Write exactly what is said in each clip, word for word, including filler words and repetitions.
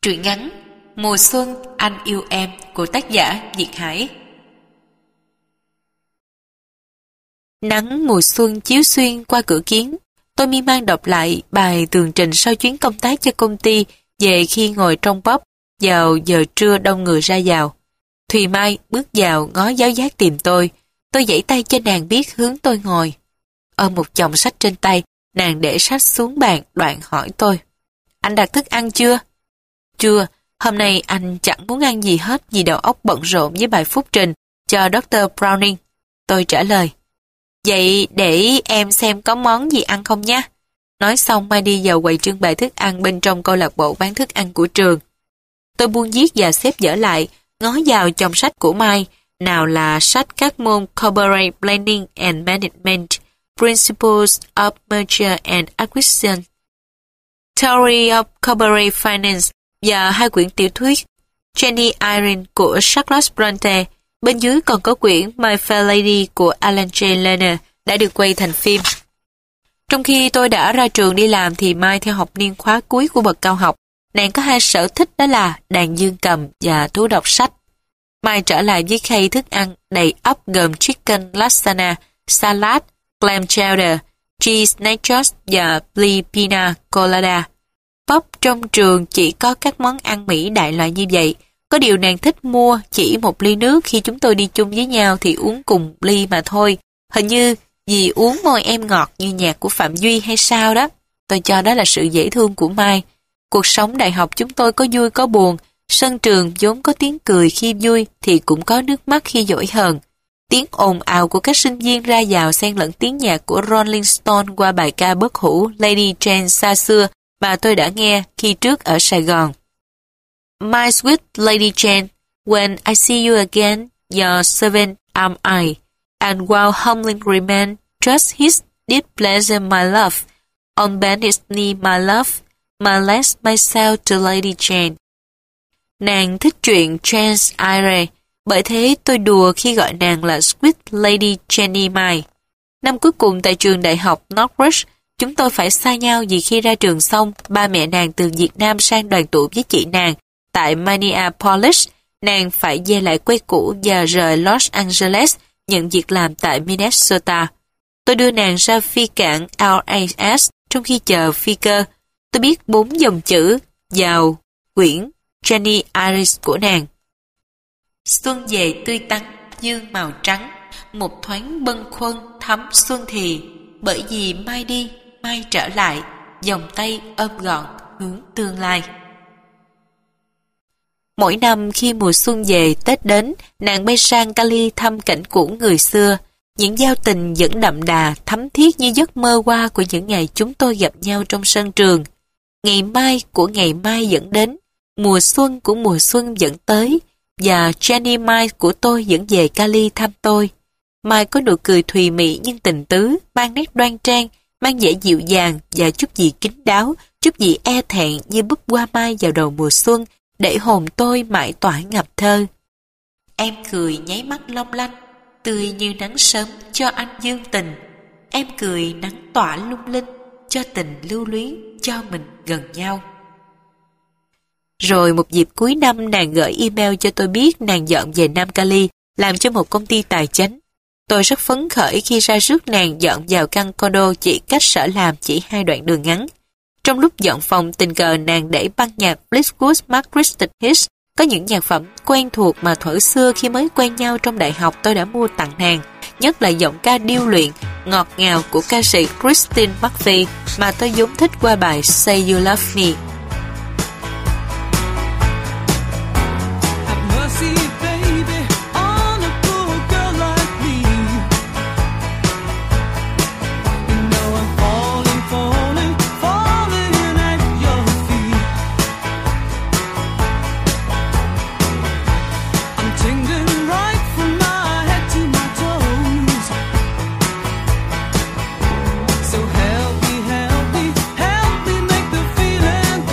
Truyện ngắn Mùa xuân anh yêu em của tác giả Việt Hải. Nắng mùa xuân chiếu xuyên qua cửa kiến, tôi miên man đọc lại bài tường trình sau chuyến công tác cho công ty về khi ngồi trong pub vào giờ trưa đông người ra vào. Thùy Mai bước vào ngó giáo giác tìm tôi. Tôi giãy tay cho nàng biết hướng tôi ngồi. Ôm một chồng sách trên tay, nàng để sách xuống bàn đoạn hỏi tôi: Anh đặt thức ăn chưa? Chưa, hôm nay anh chẳng muốn ăn gì hết vì đầu óc bận rộn với bài phúc trình cho doctor Browning. Tôi trả lời: Vậy để em xem có món gì ăn không nha. Nói xong Mai đi vào quầy trưng bày thức ăn bên trong câu lạc bộ bán thức ăn của trường. Tôi buông viết và xếp dở lại, ngó vào chồng sách của Mai, nào là sách các môn Corporate Planning and Management, Principles of Merger and Acquisition, Theory of Corporate Finance và hai quyển tiểu thuyết Jenny Irene của Charlotte Bronte. Bên dưới còn có quyển My Fair Lady của Alan J. Lerner đã được quay thành phim. Trong khi tôi đã ra trường đi làm thì Mai theo học niên khóa cuối của bậc cao học. Nàng có hai sở thích, đó là đàn dương cầm và thú đọc sách. Mai trở lại với khay thức ăn đầy ắp gồm chicken lasagna, salad, clam chowder, cheese nachos và brie pina colada. Pub trong trường chỉ có các món ăn Mỹ đại loại như vậy. Có điều nàng thích mua chỉ một ly nước, khi chúng tôi đi chung với nhau thì uống cùng ly mà thôi. Hình như vì uống môi em ngọt như nhạc của Phạm Duy hay sao đó. Tôi cho đó là sự dễ thương của Mai. Cuộc sống đại học chúng tôi có vui có buồn. Sân trường vốn có tiếng cười khi vui thì cũng có nước mắt khi dỗi hờn. Tiếng ồn ào của các sinh viên ra vào xen lẫn tiếng nhạc của Rolling Stone qua bài ca bất hủ Lady Jane xa xưa mà tôi đã nghe khi trước ở Sài Gòn. My sweet Lady Jane, when I see you again, your servant am I, and while humbling remain, trust his deep pleasure my love, on bended knee my love, my last myself to Lady Jane. Nàng thích truyện Jane Eyre, bởi thế tôi đùa khi gọi nàng là Sweet Lady Jenny Mai. Năm cuối cùng tại trường đại học Northwich, chúng tôi phải xa nhau vì khi ra trường xong, ba mẹ nàng từ Việt Nam sang đoàn tụ với chị nàng tại Minneapolis. Nàng phải về lại quê cũ và rời Los Angeles nhận việc làm tại Minnesota. Tôi đưa nàng ra phi cảng L A S trong khi chờ phi cơ. Tôi biết bốn dòng chữ vào quyển Jenny Iris của nàng. Xuân về tươi tắn, dương màu trắng, một thoáng bâng khuâng thắm xuân thì, bởi vì mai đi, mai trở lại, vòng tay ôm gọn hướng tương lai. Mỗi năm khi mùa xuân về, Tết đến, nàng bay sang Cali thăm cảnh cũ người xưa. Những giao tình vẫn đậm đà, thấm thiết như giấc mơ qua của những ngày chúng tôi gặp nhau trong sân trường. Ngày mai của ngày mai vẫn đến, mùa xuân của mùa xuân vẫn tới, và Jenny Mai của tôi vẫn về Cali thăm tôi. Mai có nụ cười thùy mị nhưng tình tứ, mang nét đoan trang, mang vẻ dịu dàng và chút gì kín đáo, chút gì e thẹn như búp hoa mai vào đầu mùa xuân, để hồn tôi mãi tỏa ngập thơ. Em cười nháy mắt long lanh, tươi như nắng sớm cho anh dương tình. Em cười nắng tỏa lung linh, cho tình lưu luyến, cho mình gần nhau. Rồi một dịp cuối năm nàng gửi email cho tôi biết nàng dọn về Nam Cali, làm cho một công ty tài chánh. Tôi rất phấn khởi khi ra rước nàng dọn vào căn condo chỉ cách sở làm chỉ hai đoạn đường ngắn. Trong lúc dọn phòng, tình cờ nàng để băng nhạc Fleetwood Mac Christian Hits, có những nhạc phẩm quen thuộc mà thuở xưa khi mới quen nhau trong đại học tôi đã mua tặng nàng, nhất là giọng ca điêu luyện, ngọt ngào của ca sĩ Christine McVie mà tôi vốn thích qua bài Say You Love Me. Help me, help me make the feeling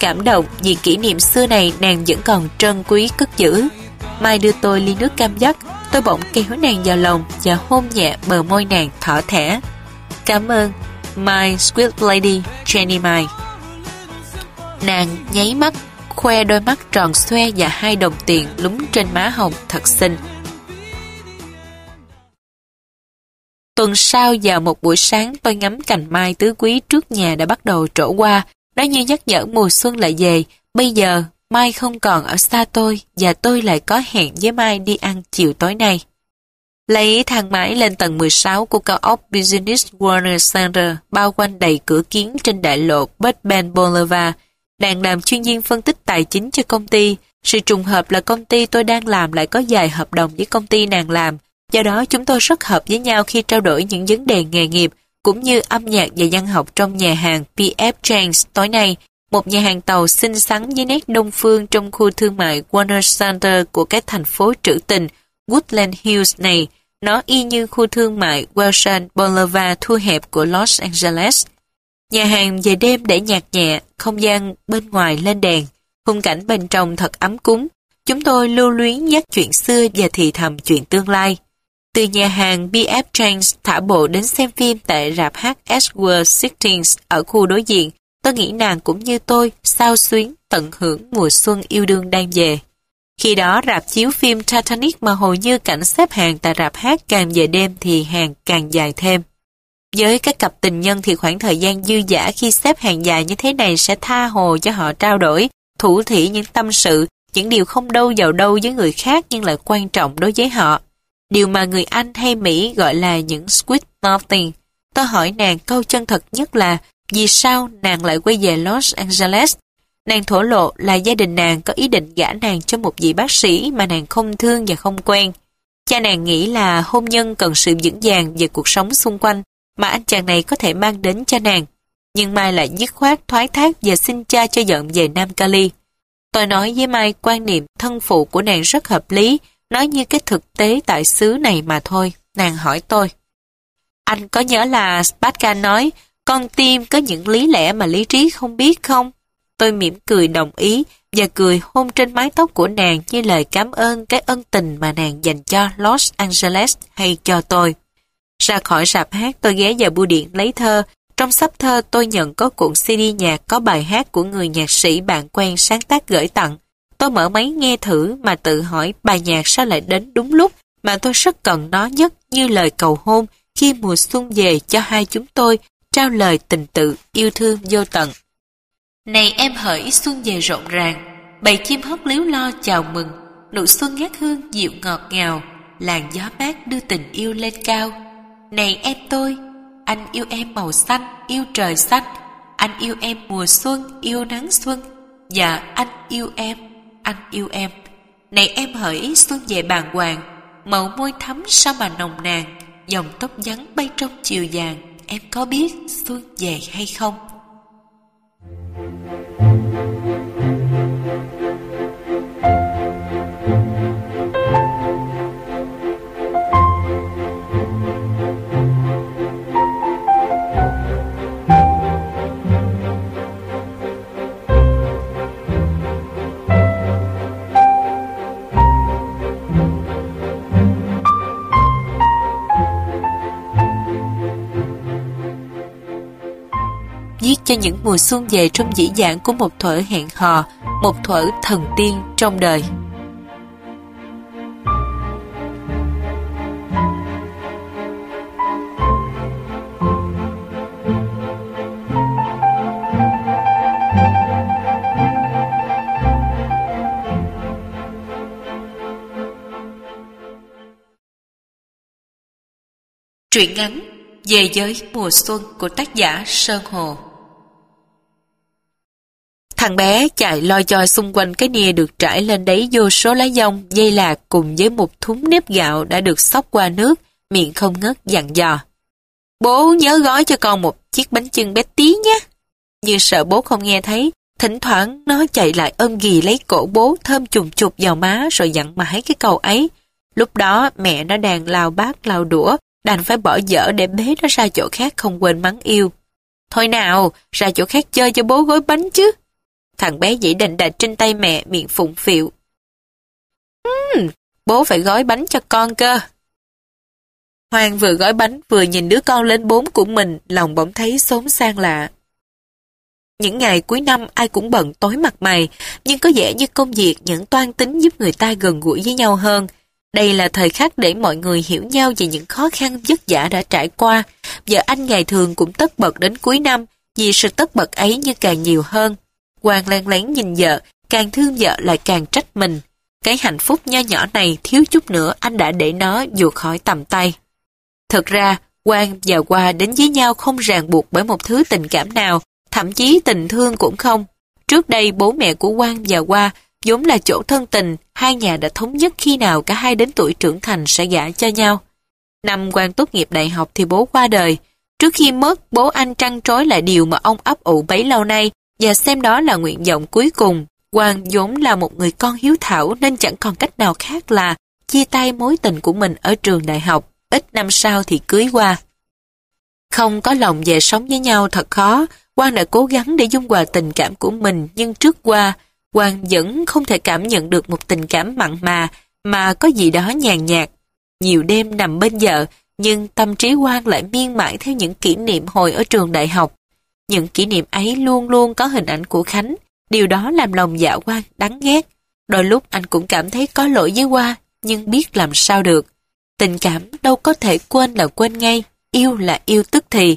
cảm động vì kỷ niệm xưa này nàng vẫn còn trân quý cất giữ. Mai đưa tôi ly nước cam dắt, tôi bỗng kéo nàng vào lòng và hôn nhẹ bờ môi nàng thỏ thẻ. Cảm ơn, my sweet lady Jenny Mai. Nàng nháy mắt, khoe đôi mắt tròn xoe và hai đồng tiền lúng trên má hồng thật xinh. Tuần sau vào một buổi sáng, tôi ngắm cành mai tứ quý trước nhà đã bắt đầu trổ qua. Nó như nhắc nhở mùa xuân lại về. Bây giờ, Mai không còn ở xa tôi và tôi lại có hẹn với Mai đi ăn chiều tối nay. Lấy thang máy lên tầng mười sáu của cao ốc Business Warner Center bao quanh đầy cửa kiến trên đại lộ Burbank Boulevard. Đang làm chuyên viên phân tích tài chính cho công ty. Sự trùng hợp là công ty tôi đang làm lại có vài hợp đồng với công ty nàng làm. Do đó chúng tôi rất hợp với nhau khi trao đổi những vấn đề nghề nghiệp cũng như âm nhạc và văn học trong nhà hàng pê ép Chang's tối nay, một nhà hàng tàu xinh xắn với nét đông phương trong khu thương mại Warner Center của cái thành phố trữ tình Woodland Hills này. Nó y như khu thương mại Wilshire Boulevard thu hẹp của Los Angeles. Nhà hàng về đêm để nhạc nhẹ, không gian bên ngoài lên đèn, khung cảnh bên trong thật ấm cúng. Chúng tôi lưu luyến nhắc chuyện xưa và thì thầm chuyện tương lai. Từ nhà hàng pê ép Chang's thả bộ đến xem phim tại rạp hát Ashworth Sittings ở khu đối diện, tôi nghĩ nàng cũng như tôi xao xuyến tận hưởng mùa xuân yêu đương đang về. Khi đó rạp chiếu phim Titanic mà hầu như cảnh xếp hàng tại rạp hát càng về đêm thì hàng càng dài thêm. Với các cặp tình nhân thì khoảng thời gian dư dả khi xếp hàng dài như thế này sẽ tha hồ cho họ trao đổi, thủ thỉ những tâm sự, những điều không đâu vào đâu với người khác nhưng lại quan trọng đối với họ. Điều mà người Anh hay Mỹ gọi là những sweet nothing. Tôi hỏi nàng câu chân thật nhất là vì sao nàng lại quay về Los Angeles. Nàng thổ lộ là gia đình nàng có ý định gả nàng cho một vị bác sĩ mà nàng không thương và không quen. Cha nàng nghĩ là hôn nhân cần sự vững vàng về cuộc sống xung quanh mà anh chàng này có thể mang đến cho nàng. Nhưng Mai lại dứt khoát thoái thác và xin cha cho dọn về Nam Cali. Tôi nói với Mai quan niệm thân phụ của nàng rất hợp lý, nói như cái thực tế tại xứ này mà thôi. Nàng hỏi tôi. Anh có nhớ là Pascal nói con tim có những lý lẽ mà lý trí không biết không? Tôi mỉm cười đồng ý và cười hôn trên mái tóc của nàng như lời cảm ơn cái ân tình mà nàng dành cho Los Angeles hay cho tôi. Ra khỏi rạp hát tôi ghé vào bưu điện lấy thơ. Trong sắp thơ tôi nhận có cuộn xê đê nhạc có bài hát của người nhạc sĩ bạn quen sáng tác gửi tặng. Tôi mở máy nghe thử mà tự hỏi bài nhạc sao lại đến đúng lúc mà tôi rất cần nó nhất như lời cầu hôn khi mùa xuân về cho hai chúng tôi trao lời tình tự yêu thương vô tận. Này em hỡi xuân về rộn ràng, bầy chim hót líu lo chào mừng, nụ xuân ngát hương dịu ngọt ngào, làn gió mát đưa tình yêu lên cao. Này em tôi, anh yêu em màu xanh, yêu trời xanh, anh yêu em mùa xuân, yêu nắng xuân, và anh yêu em, anh yêu em. Này em hỡi xuân về bàng hoàng, màu môi thắm sao mà nồng nàn, dòng tóc vắng bay trong chiều vàng, em có biết xuân về hay không? Viết cho những mùa xuân về trong dĩ dãn của một thuở hẹn hò, một thuở thần tiên trong đời. Truyện ngắn Về giới mùa xuân của tác giả Sơn Hồ. Thằng bé chạy loi choi xung quanh cái nia được trải lên đấy vô số lá dong, dây lạc cùng với một thúng nếp gạo đã được xóc qua nước, miệng không ngớt dặn dò. Bố nhớ gói cho con một chiếc bánh chưng bé tí nhé. Như sợ bố không nghe thấy, thỉnh thoảng nó chạy lại ôm ghì lấy cổ bố, thơm chùm chụp vào má rồi dặn mãi cái câu ấy. Lúc đó mẹ nó đang lao bát lao đũa, đành phải bỏ dở để bế nó ra chỗ khác không quên mắng yêu. Thôi nào, ra chỗ khác chơi cho bố gói bánh chứ. Thằng bé dãy đành đạch trên tay mẹ, miệng phụng phịu. Uhm, bố phải gói bánh cho con cơ. Hoàng vừa gói bánh vừa nhìn đứa con lên bốn của mình, lòng bỗng thấy xốn sang lạ. Những ngày cuối năm ai cũng bận tối mặt mày, nhưng có vẻ như công việc những toan tính giúp người ta gần gũi với nhau hơn. Đây là thời khắc để mọi người hiểu nhau về những khó khăn vất vả đã trải qua. Vợ anh ngày thường cũng tất bật đến cuối năm, vì sự tất bật ấy như càng nhiều hơn. Quang len lén nhìn vợ, càng thương vợ lại càng trách mình. Cái hạnh phúc nho nhỏ này thiếu chút nữa anh đã để nó vụt khỏi tầm tay. Thực ra, Quang và Hoa đến với nhau không ràng buộc bởi một thứ tình cảm nào, thậm chí tình thương cũng không. Trước đây bố mẹ của Quang và Hoa vốn là chỗ thân tình, hai nhà đã thống nhất khi nào cả hai đến tuổi trưởng thành sẽ gả cho nhau. Năm Quang tốt nghiệp đại học thì bố qua đời. Trước khi mất, bố anh trăn trối lại điều mà ông ấp ủ bấy lâu nay và xem đó là nguyện vọng cuối cùng. Quang vốn là một người con hiếu thảo nên chẳng còn cách nào khác là chia tay mối tình của mình ở trường đại học, ít năm sau thì cưới Hoa. Không có lòng về sống với nhau thật khó. Quang đã cố gắng để dung hòa tình cảm của mình, nhưng trước Hoa, Quang vẫn không thể cảm nhận được một tình cảm mặn mà, mà có gì đó nhàn nhạt. Nhiều đêm nằm bên vợ, nhưng tâm trí Quang lại miên mãi theo những kỷ niệm hồi ở trường đại học. Những kỷ niệm ấy luôn luôn có hình ảnh của Khánh, điều đó làm lòng dạ Quang đắng ghét. Đôi lúc anh cũng cảm thấy có lỗi với Hoa, nhưng biết làm sao được. Tình cảm đâu có thể quên là quên ngay, yêu là yêu tức thì.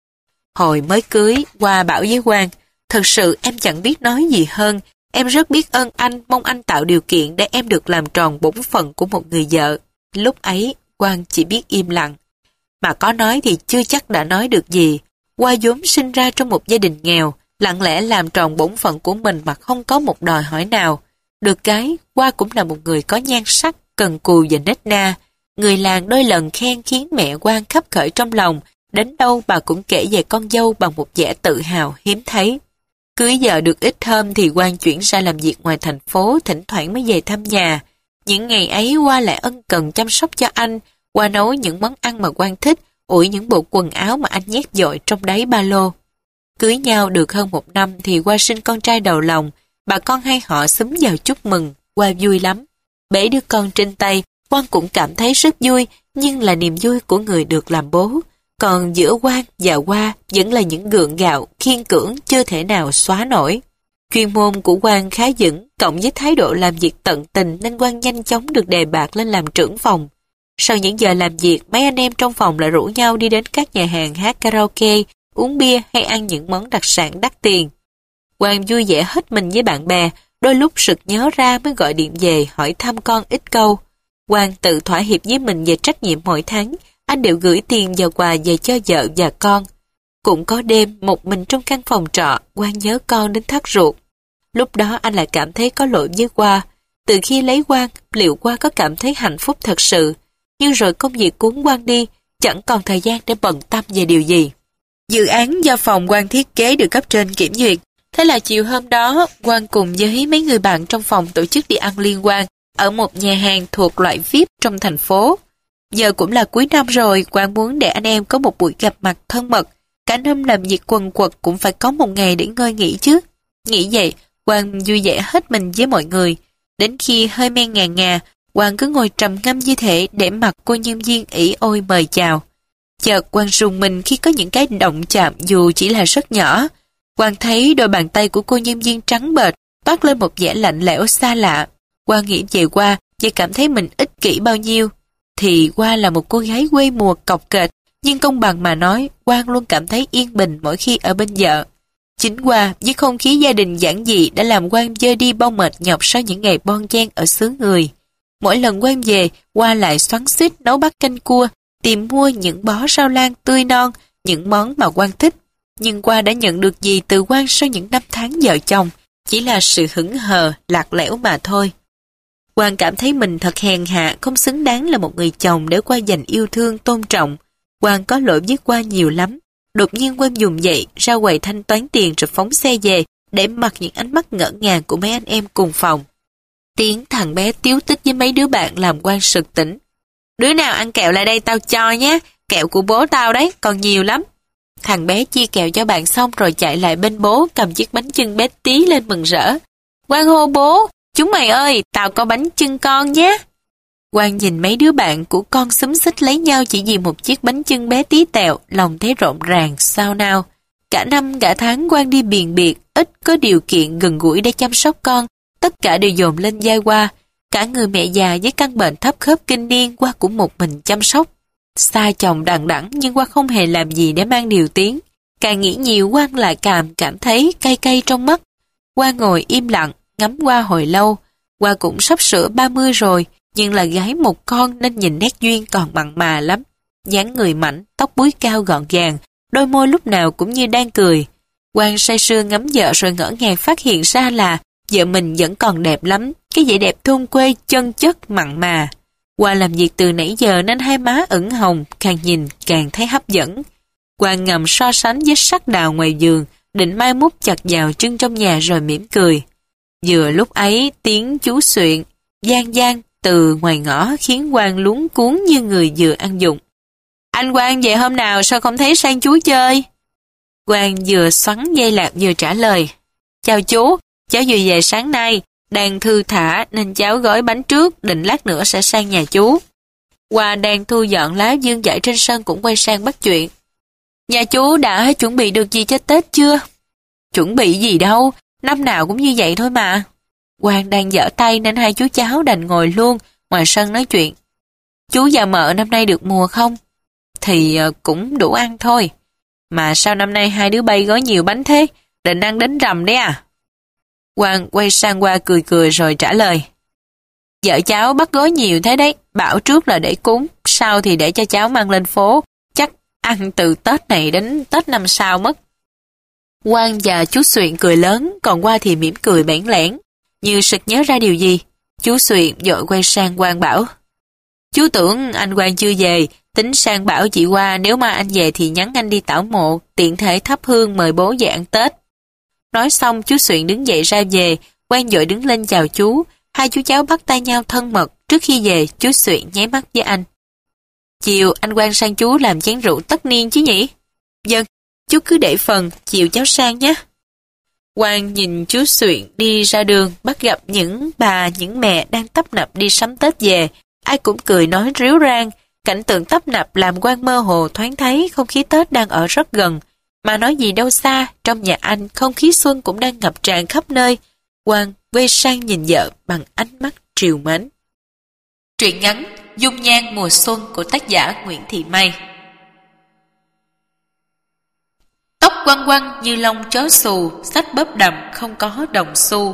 Hồi mới cưới, Hoa bảo với Quang, thật sự em chẳng biết nói gì hơn, em rất biết ơn anh, mong anh tạo điều kiện để em được làm tròn bổn phận của một người vợ. Lúc ấy, Quang chỉ biết im lặng. Mà có nói thì chưa chắc đã nói được gì. Hoa vốn sinh ra trong một gia đình nghèo, lặng lẽ làm tròn bổn phận của mình mà không có một đòi hỏi nào. Được cái, Hoa cũng là một người có nhan sắc, cần cù và nết na. Người làng đôi lần khen khiến mẹ Quang khấp khởi trong lòng, đến đâu bà cũng kể về con dâu bằng một vẻ tự hào hiếm thấy. Cưới vợ được ít hôm thì Quang chuyển ra làm việc ngoài thành phố, thỉnh thoảng mới về thăm nhà. Những ngày ấy Hoa lại ân cần chăm sóc cho anh, Hoa nấu những món ăn mà Quang thích, ủi những bộ quần áo mà anh nhét dội trong đáy ba lô. Cưới nhau được hơn một năm thì Hoa sinh con trai đầu lòng, bà con hai họ xúm vào chúc mừng, Hoa vui lắm. Bế đứa con trên tay, Quang cũng cảm thấy rất vui, nhưng là niềm vui của người được làm bố. Còn giữa Quang và Hoa vẫn là những gượng gạo, khiên cưỡng chưa thể nào xóa nổi. Chuyên môn của Quang khá vững, cộng với thái độ làm việc tận tình nên Quang nhanh chóng được đề bạt lên làm trưởng phòng. Sau những giờ làm việc, mấy anh em trong phòng lại rủ nhau đi đến các nhà hàng hát karaoke, uống bia hay ăn những món đặc sản đắt tiền. Quang vui vẻ hết mình với bạn bè, đôi lúc sực nhớ ra mới gọi điện về hỏi thăm con ít câu. Quang tự thỏa hiệp với mình về trách nhiệm mỗi tháng, anh đều gửi tiền và quà về cho vợ và con. Cũng có đêm, một mình trong căn phòng trọ, Quang nhớ con đến thắt ruột. Lúc đó anh lại cảm thấy có lỗi với Hoa. Từ khi lấy Quang, liệu Hoa có cảm thấy hạnh phúc thật sự? Nhưng rồi công việc cuốn Quang đi, chẳng còn thời gian để bận tâm về điều gì. Dự án do phòng Quang thiết kế được cấp trên kiểm duyệt. Thế là chiều hôm đó, Quang cùng với mấy người bạn trong phòng tổ chức đi ăn liên hoan ở một nhà hàng thuộc loại vi ai pi trong thành phố. Giờ cũng là cuối năm rồi, Quang muốn để anh em có một buổi gặp mặt thân mật. Cả năm làm việc quần quật cũng phải có một ngày để ngơi nghỉ chứ. Nghĩ vậy, Quang vui vẻ hết mình với mọi người. Đến khi hơi men ngà ngà, Quang cứ ngồi trầm ngâm như thế để mặc cô nhân viên ỷ ôi mời chào. Chợt Quang rùng mình khi có những cái động chạm dù chỉ là rất nhỏ. Quang thấy đôi bàn tay của cô nhân viên trắng bệch toát lên một vẻ lạnh lẽo xa lạ. Quang nghĩ về Hoa và cảm thấy mình ích kỷ bao nhiêu. Thì Hoa là một cô gái quê mùa cọc kệch, nhưng công bằng mà nói, Quang luôn cảm thấy yên bình mỗi khi ở bên vợ. Chính Hoa với không khí gia đình giản dị đã làm Quang vơi đi bao mệt nhọc sau những ngày bon chen ở xứ người. Mỗi lần Quang về, Hoa lại xoắn xuýt nấu bát canh cua, tìm mua những bó rau lang tươi non, những món mà Quang thích. Nhưng Hoa đã nhận được gì từ Quang sau những năm tháng vợ chồng, chỉ là sự hững hờ, lạc lẽo mà thôi. Quang cảm thấy mình thật hèn hạ, không xứng đáng là một người chồng để Hoa dành yêu thương, tôn trọng. Quang có lỗi với Hoa nhiều lắm. Đột nhiên Quang dùng dậy, ra quầy thanh toán tiền rồi phóng xe về, để mặc những ánh mắt ngỡ ngàng của mấy anh em cùng phòng. Tiếng thằng bé tiếu tích với mấy đứa bạn làm Quang sực tỉnh. Đứa nào ăn kẹo lại đây tao cho nhé, kẹo của bố tao đấy, còn nhiều lắm. Thằng bé chia kẹo cho bạn xong rồi chạy lại bên bố cầm chiếc bánh chưng bé tí lên mừng rỡ. Quang hô bố, chúng mày ơi, tao có bánh chưng con nhé. Quang nhìn mấy đứa bạn của con xúm xít lấy nhau chỉ vì một chiếc bánh chưng bé tí tẹo, lòng thấy rộn ràng, sao nào. Cả năm cả tháng Quang đi biền biệt, ít có điều kiện gần gũi để chăm sóc con, tất cả đều dồn lên vai Qua. Cả người mẹ già với căn bệnh thấp khớp kinh niên Qua cũng một mình chăm sóc. Xa chồng đằng đẵng nhưng Qua không hề làm gì để mang điều tiếng. Càng nghĩ nhiều Quang lại càng cảm thấy cay cay trong mắt. Qua ngồi im lặng, ngắm Qua hồi lâu. Qua cũng sắp sửa ba mươi rồi, nhưng là gái một con nên nhìn nét duyên còn mặn mà lắm. Dáng người mảnh, tóc búi cao gọn gàng, đôi môi lúc nào cũng như đang cười. Quang say sưa ngắm vợ rồi ngỡ ngàng phát hiện ra là vợ mình vẫn còn đẹp lắm, cái vẻ đẹp thôn quê chân chất mặn mà. Qua làm việc từ nãy giờ nên hai má ửng hồng, càng nhìn càng thấy hấp dẫn. Quang ngầm so sánh với sắc đào ngoài vườn, định mai mút chặt vào trưng trong nhà rồi mỉm cười. Vừa lúc ấy tiếng chú Xuyện gian gian từ ngoài ngõ khiến Quang luống cuống như người vừa ăn dụng. Anh Quang về hôm nào sao không thấy sang chú chơi? Quang vừa xoắn dây lạt vừa trả lời. Chào chú, cháu vừa về sáng nay, đang thư thả nên cháu gói bánh trước, định lát nữa sẽ sang nhà chú. Qua đang thu dọn lá dương dại trên sân cũng quay sang bắt chuyện. Nhà chú đã chuẩn bị được gì cho Tết chưa? Chuẩn bị gì đâu, năm nào cũng như vậy thôi mà. Quang đang giở tay nên hai chú cháu đành ngồi luôn ngoài sân nói chuyện. Chú và mợ năm nay được mùa không? Thì cũng đủ ăn thôi. Mà sao năm nay hai đứa bay gói nhiều bánh thế? Định ăn đến rằm đấy à? Quang quay sang Qua cười cười rồi trả lời. Vợ cháu bắt gói nhiều thế đấy, bảo trước là để cúng, sau thì để cho cháu mang lên phố, chắc ăn từ Tết này đến Tết năm sau mất. Quang và chú Xuyện cười lớn, còn Qua thì mỉm cười bẽn lẽn, như sực nhớ ra điều gì. Chú Xuyện vội quay sang Quang bảo. Chú tưởng anh Quang chưa về, tính sang bảo chị Qua nếu mà anh về thì nhắn anh đi tảo mộ, tiện thể thắp hương mời bố về ăn Tết. Nói xong chú Xuyện đứng dậy ra về, Quang vội đứng lên chào chú, hai chú cháu bắt tay nhau thân mật. Trước khi về, chú Xuyện nháy mắt với anh. Chiều anh Quang sang chú làm chén rượu tất niên chứ nhỉ? Vâng, chú cứ để phần, chiều cháu sang nhé. Quang nhìn chú Xuyện đi ra đường, bắt gặp những bà, những mẹ đang tấp nập đi sắm Tết về. Ai cũng cười nói ríu rang, cảnh tượng tấp nập làm Quang mơ hồ thoáng thấy không khí Tết đang ở rất gần. Mà nói gì đâu xa, trong nhà anh không khí xuân cũng đang ngập tràn khắp nơi. Quang quay sang nhìn vợ bằng ánh mắt trìu mến. Truyện ngắn Dung nhan mùa xuân của tác giả Nguyễn Thị May. Tóc quăn quăn như lông chó xù, sách bóp đầm không có đồng xu.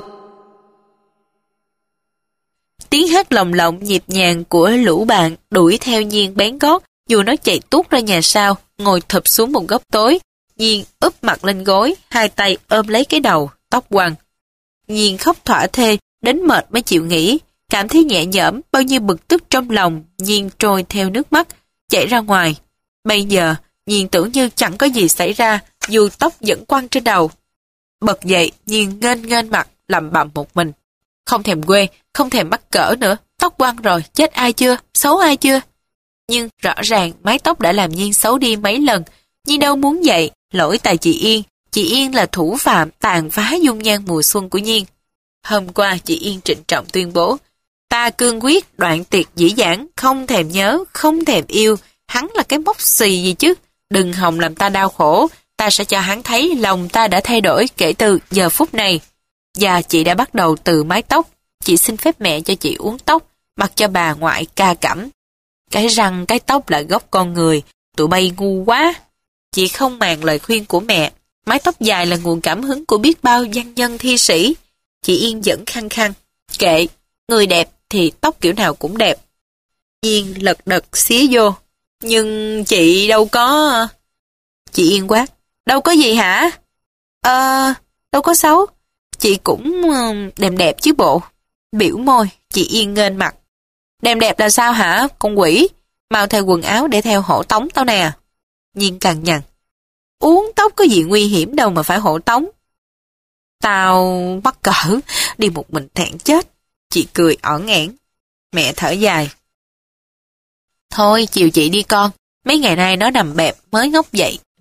Tiếng hát lồng lộng nhịp nhàng của lũ bạn đuổi theo Nhiên bén gót, dù nó chạy tuốt ra nhà sau, ngồi thụp xuống một góc tối. Nhiên úp mặt lên gối, hai tay ôm lấy cái đầu, tóc quăn. Nhiên khóc thỏa thê, đến mệt mới chịu nghỉ, cảm thấy nhẹ nhõm, bao nhiêu bực tức trong lòng, Nhiên trôi theo nước mắt, chảy ra ngoài. Bây giờ, Nhiên tưởng như chẳng có gì xảy ra, dù tóc vẫn quăn trên đầu. Bật dậy, Nhiên nghênh nghênh mặt, lẩm bẩm một mình. Không thèm quê, không thèm mắc cỡ nữa, tóc quăn rồi, chết ai chưa, xấu ai chưa? Nhưng rõ ràng mái tóc đã làm Nhiên xấu đi mấy lần. Nhiên đâu muốn vậy, lỗi tại chị Yên. Chị Yên là thủ phạm tàn phá dung nhan mùa xuân của Nhiên. Hôm qua chị Yên trịnh trọng tuyên bố, ta cương quyết đoạn tuyệt dĩ dãn, không thèm nhớ, không thèm yêu, hắn là cái móc xì gì chứ, đừng hòng làm ta đau khổ, ta sẽ cho hắn thấy lòng ta đã thay đổi kể từ giờ phút này. Và chị đã bắt đầu từ mái tóc, chị xin phép mẹ cho chị uống tóc, mặc cho bà ngoại ca cẩm. Cái răng cái tóc là gốc con người, tụi bay ngu quá. Chị không màng lời khuyên của mẹ, mái tóc dài là nguồn cảm hứng của biết bao văn nhân thi sĩ. Chị Yên vẫn khăng khăng, kệ, người đẹp thì tóc kiểu nào cũng đẹp. Yên lật đật xía vô, nhưng chị đâu có... Chị Yên quát, đâu có gì hả? Ờ, đâu có xấu, chị cũng đẹp đẹp chứ bộ. Biểu môi, chị Yên nghênh mặt. Đẹp đẹp là sao hả, con quỷ? Mau thay quần áo để theo hộ tống tao nè. Nhiên cằn nhằn, uống tóc có gì nguy hiểm đâu mà phải hộ tống. Tao mắc cỡ, đi một mình thẹn chết. Chị cười ỏn ẻn. Mẹ thở dài. Thôi chiều chị đi con, mấy ngày nay nó nằm bẹp mới ngốc dậy,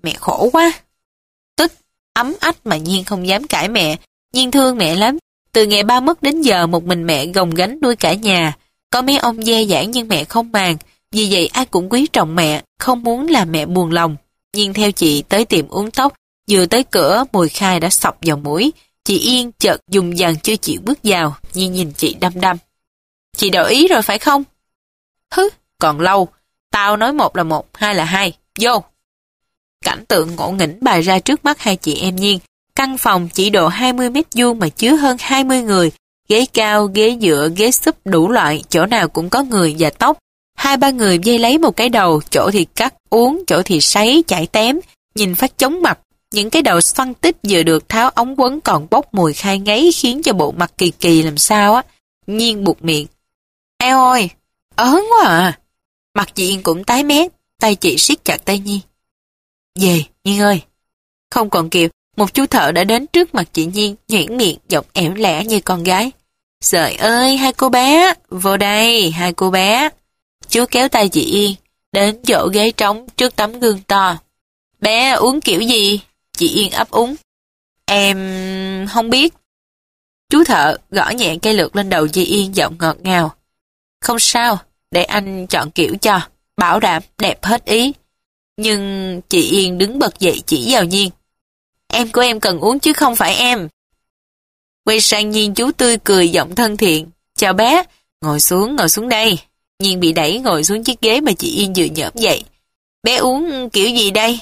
mẹ khổ quá. Tức, ấm ách mà Nhiên không dám cãi mẹ. Nhiên thương mẹ lắm. Từ ngày ba mất đến giờ một mình mẹ gồng gánh nuôi cả nhà. Có mấy ông dè dãi nhưng mẹ không màng. Vì vậy ai cũng quý trọng mẹ, không muốn làm mẹ buồn lòng. Nhiên theo chị tới tiệm uống tóc. Vừa tới cửa, mùi khai đã xộc vào mũi. Chị Yên chợt dùng dàn chưa chịu bước vào. Nhiên nhìn chị đăm đăm. Chị đổi ý rồi phải không? Hứ, còn lâu. Tao nói một là một, hai là hai. Vô. Cảnh tượng ngộ nghĩnh bày ra trước mắt hai chị em Nhiên. Căn phòng chỉ độ hai mươi mét vuông mà chứa hơn hai mươi người. Ghế cao, ghế dựa, ghế súp đủ loại, chỗ nào cũng có người và tóc. Hai ba người dây lấy một cái đầu, chỗ thì cắt, uống, chỗ thì sấy, chải tém. Nhìn phát chóng mặt. Những cái đầu xoăn tích vừa được tháo ống quấn còn bốc mùi khai ngấy khiến cho bộ mặt kỳ kỳ làm sao á. Nhiên buộc miệng. Eo ơi, ớn quá à. Mặt chị Yên cũng tái mét, tay chị siết chặt tay Nhiên. Về, Nhiên ơi. Không còn kịp, một chú thợ đã đến trước mặt chị Nhiên, nhuyễn miệng, giọng ẻo lẻ như con gái. Trời ơi, hai cô bé, vô đây, hai cô bé. Chú kéo tay chị Yên, đến chỗ ghế trống trước tấm gương to. Bé uống kiểu gì? Chị Yên ấp úng. Em không biết. Chú thợ gõ nhẹ cây lược lên đầu chị Yên giọng ngọt ngào. Không sao, để anh chọn kiểu cho, bảo đảm đẹp hết ý. Nhưng chị Yên đứng bật dậy chỉ vào Nhiên. Em của em cần uống chứ không phải em. Quay sang Nhiên chú tươi cười giọng thân thiện. Chào bé, ngồi xuống, ngồi xuống đây. Nhiên bị đẩy ngồi xuống chiếc ghế mà chị Yên vừa nhỡm dậy. Bé uống kiểu gì đây?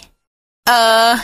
Ờ,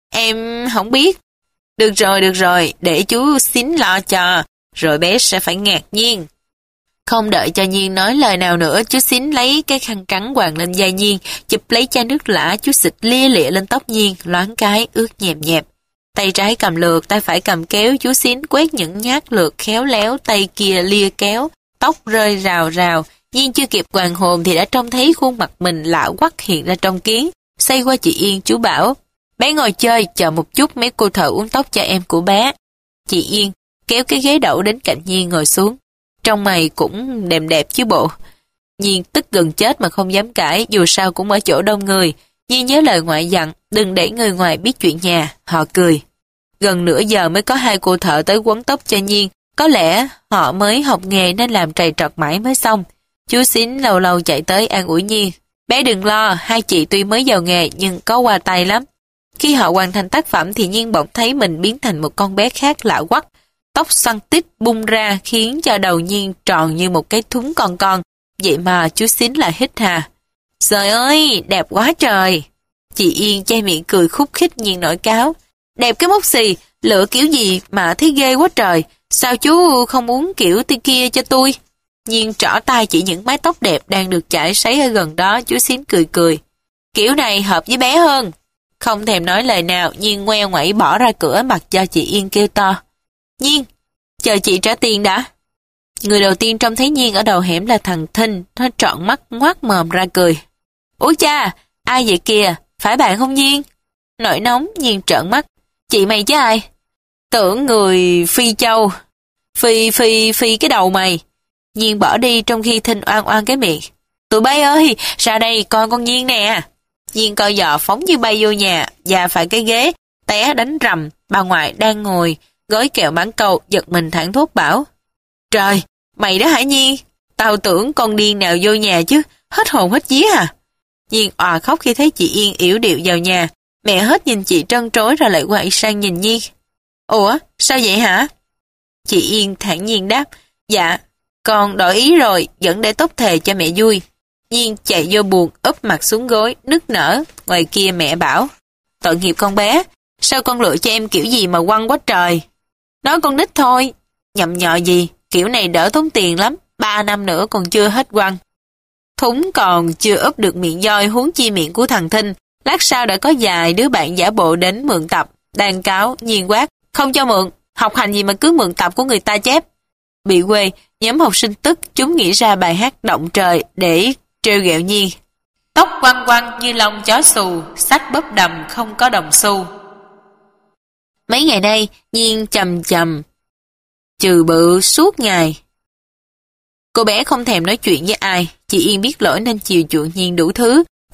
em không biết. Được rồi, được rồi, để chú xín lo cho, rồi bé sẽ phải ngạc nhiên. Không đợi cho Nhiên nói lời nào nữa, chú xín lấy cái khăn trắng quàng lên vai Nhiên, chụp lấy chai nước lã, chú xịt lia lịa lên tóc Nhiên, loáng cái ướt nhèm nhẹp. Tay trái cầm lược, tay phải cầm kéo, chú xín quét những nhát lược khéo léo, tay kia lia kéo, tóc rơi rào rào. Nhiên chưa kịp hoàn hồn thì đã trông thấy khuôn mặt mình lạ quắc hiện ra trong kiến. Xoay qua chị Yên, chú bảo, bé ngồi chơi, chờ một chút mấy cô thợ uống tóc cho em của bé. Chị Yên kéo cái ghế đậu đến cạnh Nhiên ngồi xuống. Trong mày cũng đẹp đẹp chứ bộ. Nhiên tức gần chết mà không dám cãi, dù sao cũng ở chỗ đông người. Nhiên nhớ lời ngoại dặn, đừng để người ngoài biết chuyện nhà. Họ cười. Gần nửa giờ mới có hai cô thợ tới quấn tóc cho Nhiên. Có lẽ họ mới học nghề nên làm trầy trật mãi mới xong. Chú xín lâu lâu chạy tới an ủi Nhiên. Bé đừng lo, hai chị tuy mới vào nghề nhưng có qua tay lắm. Khi họ hoàn thành tác phẩm thì Nhiên bỗng thấy mình biến thành một con bé khác lạ quắc. Tóc xoăn tít bung ra khiến cho đầu Nhiên tròn như một cái thúng con con. Vậy mà chú xín lại hít hà. Trời ơi, đẹp quá trời. Chị Yên che miệng cười khúc khích Nhiên nổi cáo. Đẹp cái mốc xì, lựa kiểu gì mà thấy ghê quá trời. Sao chú không uống kiểu tí kia cho tôi? Nhiên trỏ tay chỉ những mái tóc đẹp đang được chải sấy ở gần đó, chú xín cười cười. Kiểu này hợp với bé hơn. Không thèm nói lời nào, Nhiên ngoe ngoẩy bỏ ra cửa mặc cho chị Yên kêu to. Nhiên, chờ chị trả tiền đã. Người đầu tiên trông thấy Nhiên ở đầu hẻm là thằng Thinh, nó trọn mắt ngoác mồm ra cười. Ủa cha, ai vậy kìa, phải bạn không Nhiên? Nổi nóng, Nhiên trợn mắt. Chị mày chứ ai? Tưởng người Phi Châu. Phi, phi, phi cái đầu mày. Nhiên bỏ đi trong khi Thinh oan oan cái miệng. Tụi bay ơi, ra đây coi con Nhiên nè. Nhiên coi giò phóng như bay vô nhà, và phải cái ghế, té đánh rầm, bà ngoại đang ngồi, gói kẹo mãn cầu, giật mình thẳng thốt bảo. Trời, mày đó hả Nhiên? Tao tưởng con điên nào vô nhà chứ, hết hồn hết vía à? Nhiên òa khóc khi thấy chị Yên yểu điệu vào nhà, mẹ hết nhìn chị trân trối rồi lại quay sang nhìn Nhiên. Ủa, sao vậy hả? Chị Yên thản nhiên đáp, dạ, con đổi ý rồi, vẫn để tóc thề cho mẹ vui. Nhiên chạy vô buồng, úp mặt xuống gối, nức nở. Ngoài kia mẹ bảo, tội nghiệp con bé, sao con lựa cho em kiểu gì mà quăng quá trời? Nói con nít thôi, nhậm nhọ gì, kiểu này đỡ tốn tiền lắm, ba năm nữa còn chưa hết quăng. Thúng còn chưa úp được miệng voi, huống chi miệng của thằng Thinh. Lát sau đã có vài đứa bạn giả bộ đến mượn tập, đàn cáo, Nhiên quát, không cho mượn, học hành gì mà cứ mượn tập của người ta chép. Bị quê, nhóm học sinh tức, chúng nghĩ ra bài hát động trời để trêu ghẹo Nhiên. Tóc quăng quăng như lông chó xù, sách bóp đầm không có đồng xu. Mấy ngày nay, Nhiên chầm chầm, trừ bự suốt ngày. Cô bé không thèm nói chuyện với ai, chị Yên biết lỗi nên chiều chuộng Nhiên đủ thứ.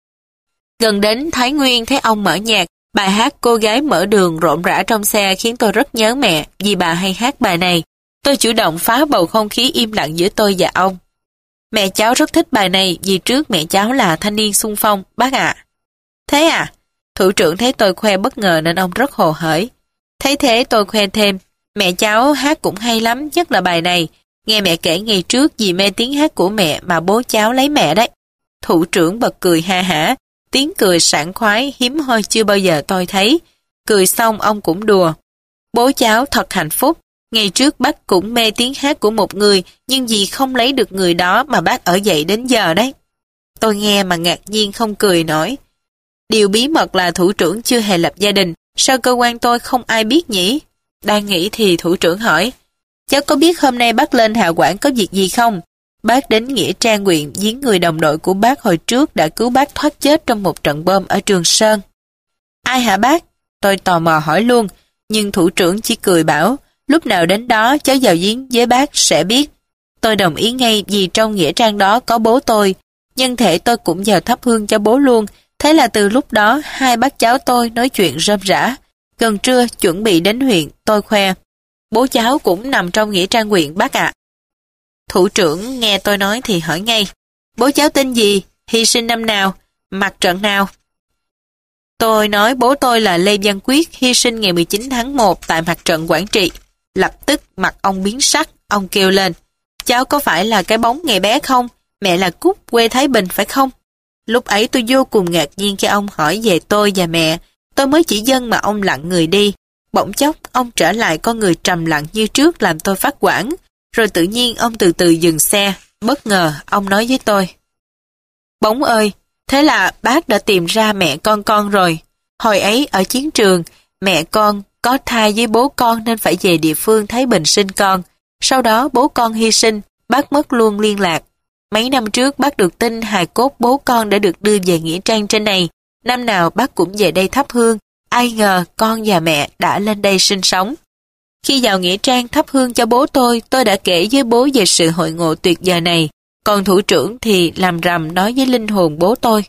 Gần đến Thái Nguyên thấy ông mở nhạc, bài hát Cô gái mở đường rộn rã trong xe khiến tôi rất nhớ mẹ vì bà hay hát bài này. Tôi chủ động phá bầu không khí im lặng giữa tôi và ông. Mẹ cháu rất thích bài này vì trước mẹ cháu là thanh niên xung phong, bác ạ. Thế à? Thủ trưởng thấy tôi khoe bất ngờ nên ông rất hồ hởi. Thấy thế tôi khoe thêm, mẹ cháu hát cũng hay lắm, nhất là bài này. Nghe mẹ kể ngày trước vì mê tiếng hát của mẹ mà bố cháu lấy mẹ đấy. Thủ trưởng bật cười ha hả, tiếng cười sảng khoái hiếm hoi chưa bao giờ tôi thấy. Cười xong ông cũng đùa. Bố cháu thật hạnh phúc. Ngày trước bác cũng mê tiếng hát của một người, nhưng vì không lấy được người đó mà bác ở dậy đến giờ đấy. Tôi nghe mà ngạc nhiên không cười nổi. Điều bí mật là thủ trưởng chưa hề lập gia đình, sao cơ quan tôi không ai biết nhỉ? Đang nghĩ thì thủ trưởng hỏi, cháu có biết hôm nay bác lên Hà Quảng có việc gì không? Bác đến Nghĩa Trang huyện viếng người đồng đội của bác hồi trước đã cứu bác thoát chết trong một trận bom ở Trường Sơn. Ai hả bác? Tôi tò mò hỏi luôn, nhưng thủ trưởng chỉ cười bảo, lúc nào đến đó cháu vào viếng với bác sẽ biết. Tôi đồng ý ngay vì trong Nghĩa Trang đó có bố tôi, nhân thể tôi cũng vào thắp hương cho bố luôn. Thế là từ lúc đó hai bác cháu tôi nói chuyện rôm rả. Gần trưa chuẩn bị đến huyện, tôi khoe, bố cháu cũng nằm trong Nghĩa Trang huyện bác ạ. Thủ trưởng nghe tôi nói thì hỏi ngay, bố cháu tên gì, hy sinh năm nào, mặt trận nào? Tôi nói bố tôi là Lê Văn Quyết, hy sinh ngày mười chín tháng một tại mặt trận Quảng Trị. Lập tức mặt ông biến sắc, ông kêu lên, cháu có phải là cái bóng ngày bé không? Mẹ là Cúc, quê Thái Bình phải không? Lúc ấy tôi vô cùng ngạc nhiên khi ông hỏi về tôi và mẹ. Tôi mới chỉ dâng mà ông lặng người đi. Bỗng chốc, ông trở lại con người trầm lặng như trước làm tôi phát hoảng. Rồi tự nhiên ông từ từ dừng xe. Bất ngờ, ông nói với tôi. Bóng ơi, thế là bác đã tìm ra mẹ con con rồi. Hồi ấy ở chiến trường, mẹ con có thai với bố con nên phải về địa phương Thái Bình sinh con. Sau đó bố con hy sinh, bác mất luôn liên lạc. Mấy năm trước bác được tin hài cốt bố con đã được đưa về Nghĩa Trang trên này. Năm nào bác cũng về đây thắp hương. Ai ngờ con và mẹ đã lên đây sinh sống. Khi vào Nghĩa Trang thắp hương cho bố tôi, tôi đã kể với bố về sự hội ngộ tuyệt vời này. Còn thủ trưởng thì làm rằm nói với linh hồn bố tôi.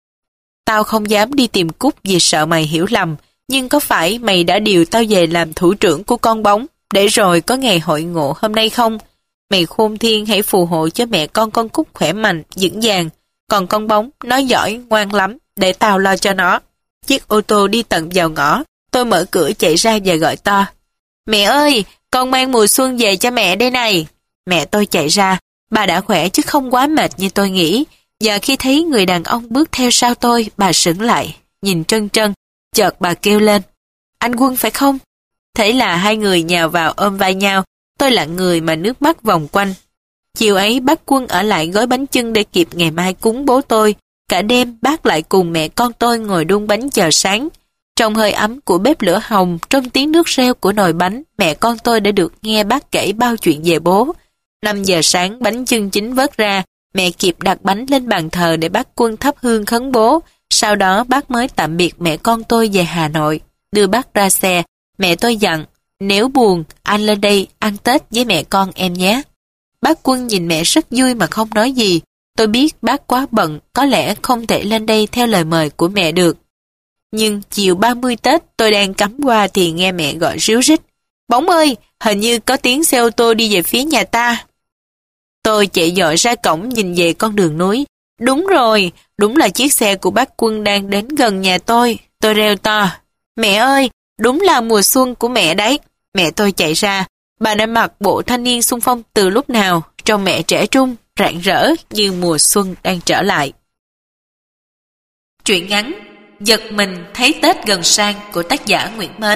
Tao không dám đi tìm Cúc vì sợ mày hiểu lầm. Nhưng có phải mày đã điều tao về làm thủ trưởng của con bóng để rồi có ngày hội ngộ hôm nay không? Mày khôn thiên hãy phù hộ cho mẹ con con Cúc khỏe mạnh, vững vàng. Còn con bóng, nó giỏi, ngoan lắm, để tao lo cho nó. Chiếc ô tô đi tận vào ngõ, tôi mở cửa chạy ra và gọi to. Mẹ ơi, con mang mùa xuân về cho mẹ đây này. Mẹ tôi chạy ra, bà đã khỏe chứ không quá mệt như tôi nghĩ. Và khi thấy người đàn ông bước theo sau tôi, bà sững lại, nhìn trân trân. Chợt bà kêu lên, anh Quân phải không? Thế là hai người nhào vào ôm vai nhau. Tôi lặng người mà nước mắt vòng quanh. Chiều ấy bác Quân ở lại gói bánh chưng để kịp ngày mai cúng bố tôi. Cả đêm bác lại cùng mẹ con tôi ngồi đun bánh chờ sáng. Trong hơi ấm của bếp lửa hồng, trong tiếng nước reo của nồi bánh, mẹ con tôi đã được nghe bác kể bao chuyện về bố. năm giờ sáng bánh chưng chín vớt ra, mẹ kịp đặt bánh lên bàn thờ để bác Quân thắp hương khấn bố. Sau đó bác mới tạm biệt mẹ con tôi về Hà Nội. Đưa bác ra xe, mẹ tôi dặn, nếu buồn, anh lên đây ăn Tết với mẹ con em nhé. Bác Quân nhìn mẹ rất vui mà không nói gì. Tôi biết bác quá bận, có lẽ không thể lên đây theo lời mời của mẹ được. Nhưng chiều ba mươi Tết tôi đang cắm qua thì nghe mẹ gọi ríu rít. Bóng ơi, hình như có tiếng xe ô tô đi về phía nhà ta. Tôi chạy dội ra cổng nhìn về con đường núi. Đúng rồi, đúng là chiếc xe của bác Quân đang đến gần nhà tôi. Tôi reo to. Mẹ ơi, đúng là mùa xuân của mẹ đấy. Mẹ tôi chạy ra. Bà đã mặc bộ thanh niên xung phong từ lúc nào, trông mẹ trẻ trung, rạng rỡ như mùa xuân đang trở lại. Truyện ngắn Giật mình thấy Tết gần sang của tác giả Nguyễn Mến.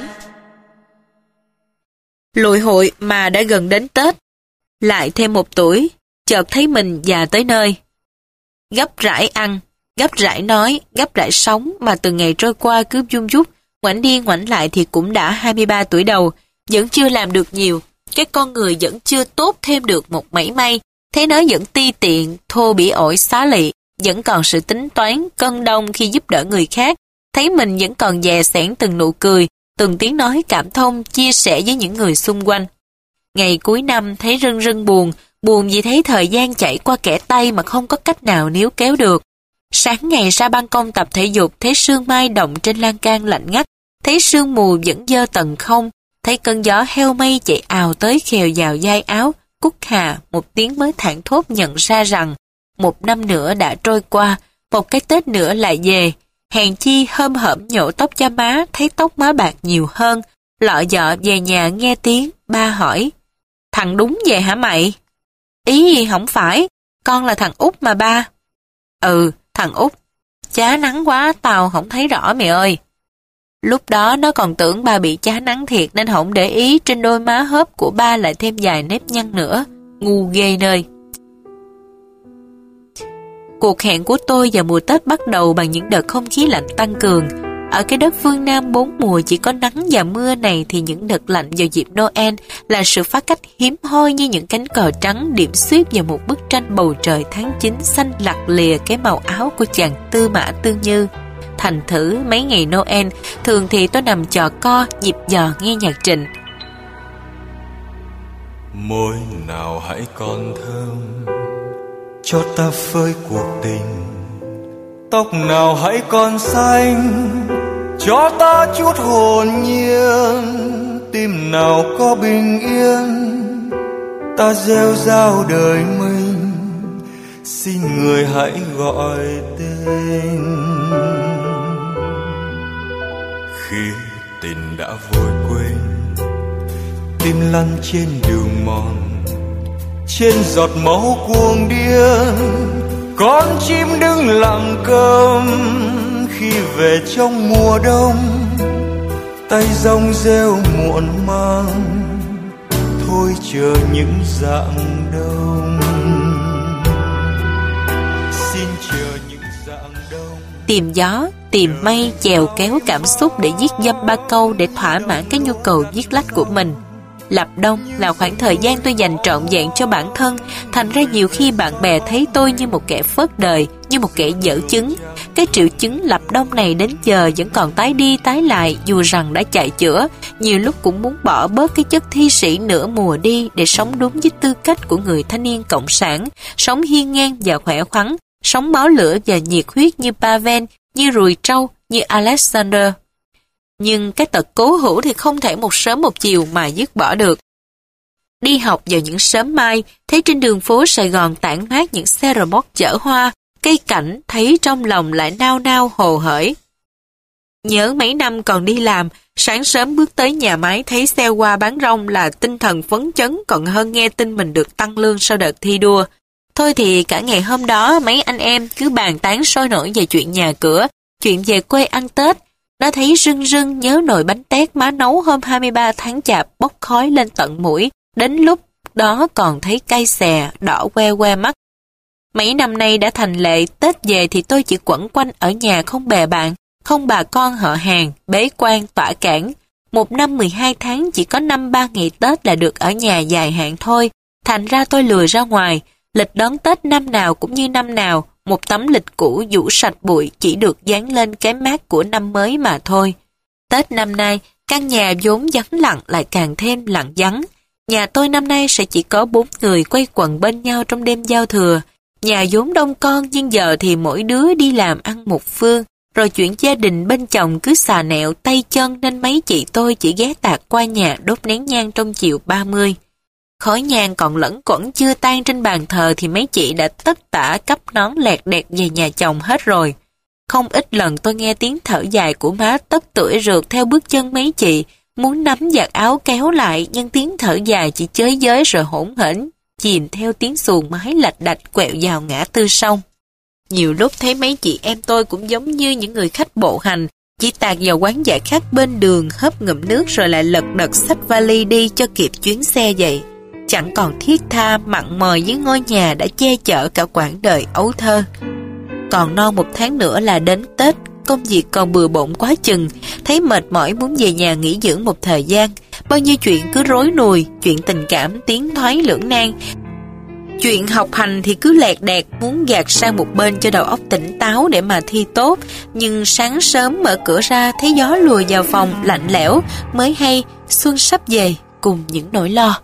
Lụi hội mà đã gần đến Tết, lại thêm một tuổi, chợt thấy mình già tới nơi. Gấp rãi ăn, gấp rãi nói, gấp rãi sống mà từng ngày trôi qua cứ vun vút, ngoảnh đi ngoảnh lại thì cũng đã hai mươi ba tuổi đầu, vẫn chưa làm được nhiều. Cái con người vẫn chưa tốt thêm được một mảy may, thế nó vẫn ti tiện, thô bỉ ổi xá lị, vẫn còn sự tính toán, cân đông khi giúp đỡ người khác, thấy mình vẫn còn dè sẻn từng nụ cười, từng tiếng nói cảm thông, chia sẻ với những người xung quanh. Ngày cuối năm thấy rưng rưng buồn, buồn vì thấy thời gian chạy qua kẻ tay mà không có cách nào níu kéo được. Sáng ngày ra ban công tập thể dục, thấy sương mai động trên lan can lạnh ngắt, thấy sương mù vẫn dơ tầng không, thấy cơn gió heo mây chạy ào tới khều vào vai áo, Cúc Hà một tiếng mới thảng thốt nhận ra rằng một năm nữa đã trôi qua, một cái Tết nữa lại về. Hèn chi hôm hổm nhổ tóc cho má, thấy tóc má bạc nhiều hơn, lọ dọ về nhà nghe tiếng, ba hỏi, thằng đúng về hả mày? Ý gì không phải, con là thằng Út mà ba. Ừ, thằng Út. Chá nắng quá, tao không thấy rõ mày ơi. Lúc đó nó còn tưởng ba bị chá nắng thiệt nên không để ý trên đôi má hớp của ba lại thêm vài nếp nhăn nữa. Ngu ghê nơi. Cuộc hẹn của tôi vào mùa Tết bắt đầu bằng những đợt không khí lạnh tăng cường. Ở cái đất phương Nam bốn mùa chỉ có nắng và mưa này thì những đợt lạnh vào dịp Noel là sự phá cách hiếm hoi như những cánh cờ trắng điểm xuyết vào một bức tranh bầu trời tháng chín xanh lặt lìa cái màu áo của chàng Tư Mã Tương Như. Thành thử mấy ngày Noel, thường thì tôi nằm chò co, nhịp dò nghe nhạc Trịnh. Môi nào hãy còn thơm, cho ta phơi cuộc tình. Tóc nào hãy còn xanh, cho ta chút hồn nhiên. Tim nào có bình yên, ta rêu rao đời mình. Xin người hãy gọi tên. Khi tình đã vội quên, tim lăn trên đường mòn, trên giọt máu cuồng điên. Con chim đứng lặng câm khi về trong mùa đông, tay rong rêu muộn mang, thôi chờ những rạng đông. Xin chờ những rạng đông. Tìm gió, tìm mây, chèo kéo cảm xúc để viết dăm ba câu để thỏa mãn cái nhu cầu viết lách của mình. Lập đông là khoảng thời gian tôi dành trọn vẹn cho bản thân, thành ra nhiều khi bạn bè thấy tôi như một kẻ phớt đời, như một kẻ dở chứng. Cái triệu chứng lập đông này đến giờ vẫn còn tái đi tái lại, dù rằng đã chạy chữa, nhiều lúc cũng muốn bỏ bớt cái chất thi sĩ nửa mùa đi để sống đúng với tư cách của người thanh niên cộng sản, sống hiên ngang và khỏe khoắn, sống máu lửa và nhiệt huyết như Pavel, như Rùi Trâu, như Alexander. Nhưng cái tật cố hữu thì không thể một sớm một chiều mà dứt bỏ được. Đi học vào những sớm mai, thấy trên đường phố Sài Gòn tản mát những xe rơ moóc chở hoa, cây cảnh thấy trong lòng lại nao nao hồ hởi. Nhớ mấy năm còn đi làm, sáng sớm bước tới nhà máy thấy xe hoa bán rong là tinh thần phấn chấn còn hơn nghe tin mình được tăng lương sau đợt thi đua. Thôi thì cả ngày hôm đó mấy anh em cứ bàn tán sôi nổi về chuyện nhà cửa, chuyện về quê ăn Tết. Nó thấy rưng rưng nhớ nồi bánh tét má nấu hôm hai mươi ba tháng Chạp bốc khói lên tận mũi, đến lúc đó còn thấy cay xè, đỏ que que mắt. Mấy năm nay đã thành lệ, Tết về thì tôi chỉ quẩn quanh ở nhà không bè bạn, không bà con họ hàng, bế quan tỏa cảng. Một năm mười hai tháng chỉ có năm ba ngày Tết là được ở nhà dài hạn thôi, thành ra tôi lười ra ngoài. Lịch đón Tết năm nào cũng như năm nào, một tấm lịch cũ vũ sạch bụi chỉ được dán lên cái mác của năm mới mà thôi. Tết năm nay, căn nhà vốn vắng lặng lại càng thêm lặng vắng. Nhà tôi năm nay sẽ chỉ có bốn người quây quần bên nhau trong đêm giao thừa. Nhà vốn đông con nhưng giờ thì mỗi đứa đi làm ăn một phương, rồi chuyện gia đình bên chồng cứ xà nẹo tay chân nên mấy chị tôi chỉ ghé tạt qua nhà đốt nén nhang trong chiều ba mươi. Khói nhang còn lẫn quẩn chưa tan trên bàn thờ thì mấy chị đã tất tả cắp nón lẹt đẹt về nhà chồng hết rồi. Không ít lần tôi nghe tiếng thở dài của má tất tưởi rượt theo bước chân mấy chị, muốn nắm giặt áo kéo lại nhưng tiếng thở dài chỉ chới giới rồi hỗn hển, chìm theo tiếng xuồng mái lạch đạch quẹo vào ngã tư sông. Nhiều lúc thấy mấy chị em tôi cũng giống như những người khách bộ hành, chỉ tạt vào quán giải khát bên đường hớp ngụm nước rồi lại lật đật xách vali đi cho kịp chuyến xe vậy. Chẳng còn thiết tha mặn mòi với ngôi nhà đã che chở cả quãng đời ấu thơ. Còn non một tháng nữa là đến Tết, công việc còn bừa bộn quá chừng, thấy mệt mỏi muốn về nhà nghỉ dưỡng một thời gian. Bao nhiêu chuyện cứ rối nùi, chuyện tình cảm tiến thoái lưỡng nan. Chuyện học hành thì cứ lẹt đẹt, muốn gạt sang một bên cho đầu óc tỉnh táo để mà thi tốt. Nhưng sáng sớm mở cửa ra thấy gió lùa vào phòng lạnh lẽo, mới hay xuân sắp về cùng những nỗi lo.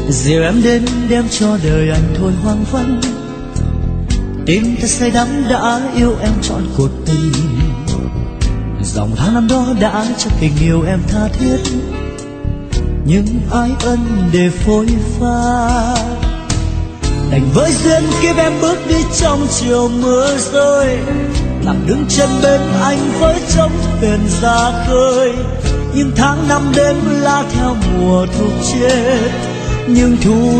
dìu em đến đem cho đời anh thôi hoang vắng. Tim ta say đắm đã yêu em trọn cuộc tình, dòng tháng năm đó đã cho tình yêu em tha thiết, nhưng ai ân để phôi pha. Đành với duyên kiếp em bước đi trong chiều mưa rơi, lặng đứng chân bên anh với trống thuyền ra khơi. Nhưng tháng năm đêm la theo mùa thu chết, nhưng thu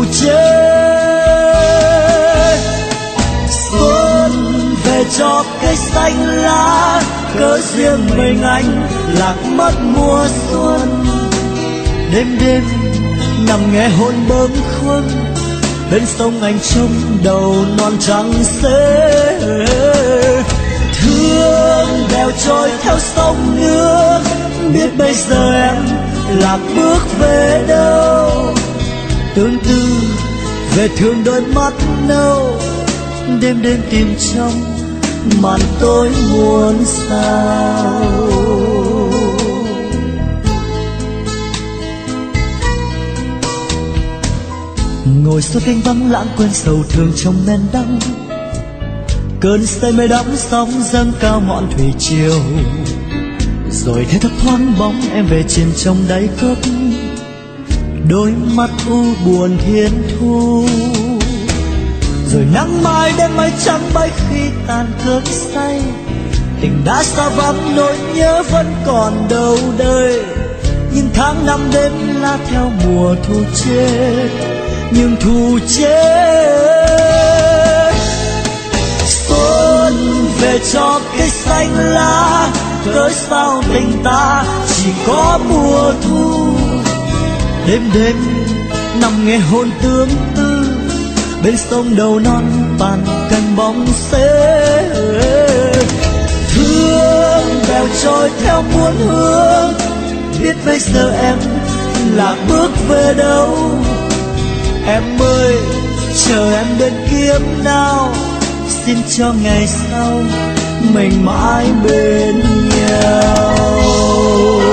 chết. Xuân về cho cây xanh lá, cớ riêng mình anh lạc mất mùa xuân. Đêm đêm nằm nghe hôn bướm khuâng, bên sông anh trông đầu non trắng xế. Thương đèo trôi theo sông nước, biết bây giờ em lạc bước về đâu. Tương tư về thương đôi mắt nâu, đêm đêm tìm trong màn tối muôn sao. Ngồi sau kênh vắng lãng quên sầu thương trong men đắng, cơn say mê đắm sóng dâng cao ngọn thủy triều. Rồi thấy thấp thoáng bóng em về trên trong đáy cốc, đôi mắt u buồn thiên thu. Rồi nắng mai đêm mây trắng bay khi tàn cơn say, tình đã xa vắng nỗi nhớ vẫn còn đâu đây. Nhưng tháng năm đêm la theo mùa thu chết, nhưng thu chết. Xuân về cho cây xanh lá, cớ sao tình ta chỉ có mùa thu. Đêm đêm nằm nghe hôn tương tư, bên sông đầu non bàn cành bóng xế. Thương bèo trôi theo muôn hướng, biết bây giờ em lạc bước về đâu. Em ơi chờ em đến kiếp nào, xin cho ngày sau mình mãi bên nhau.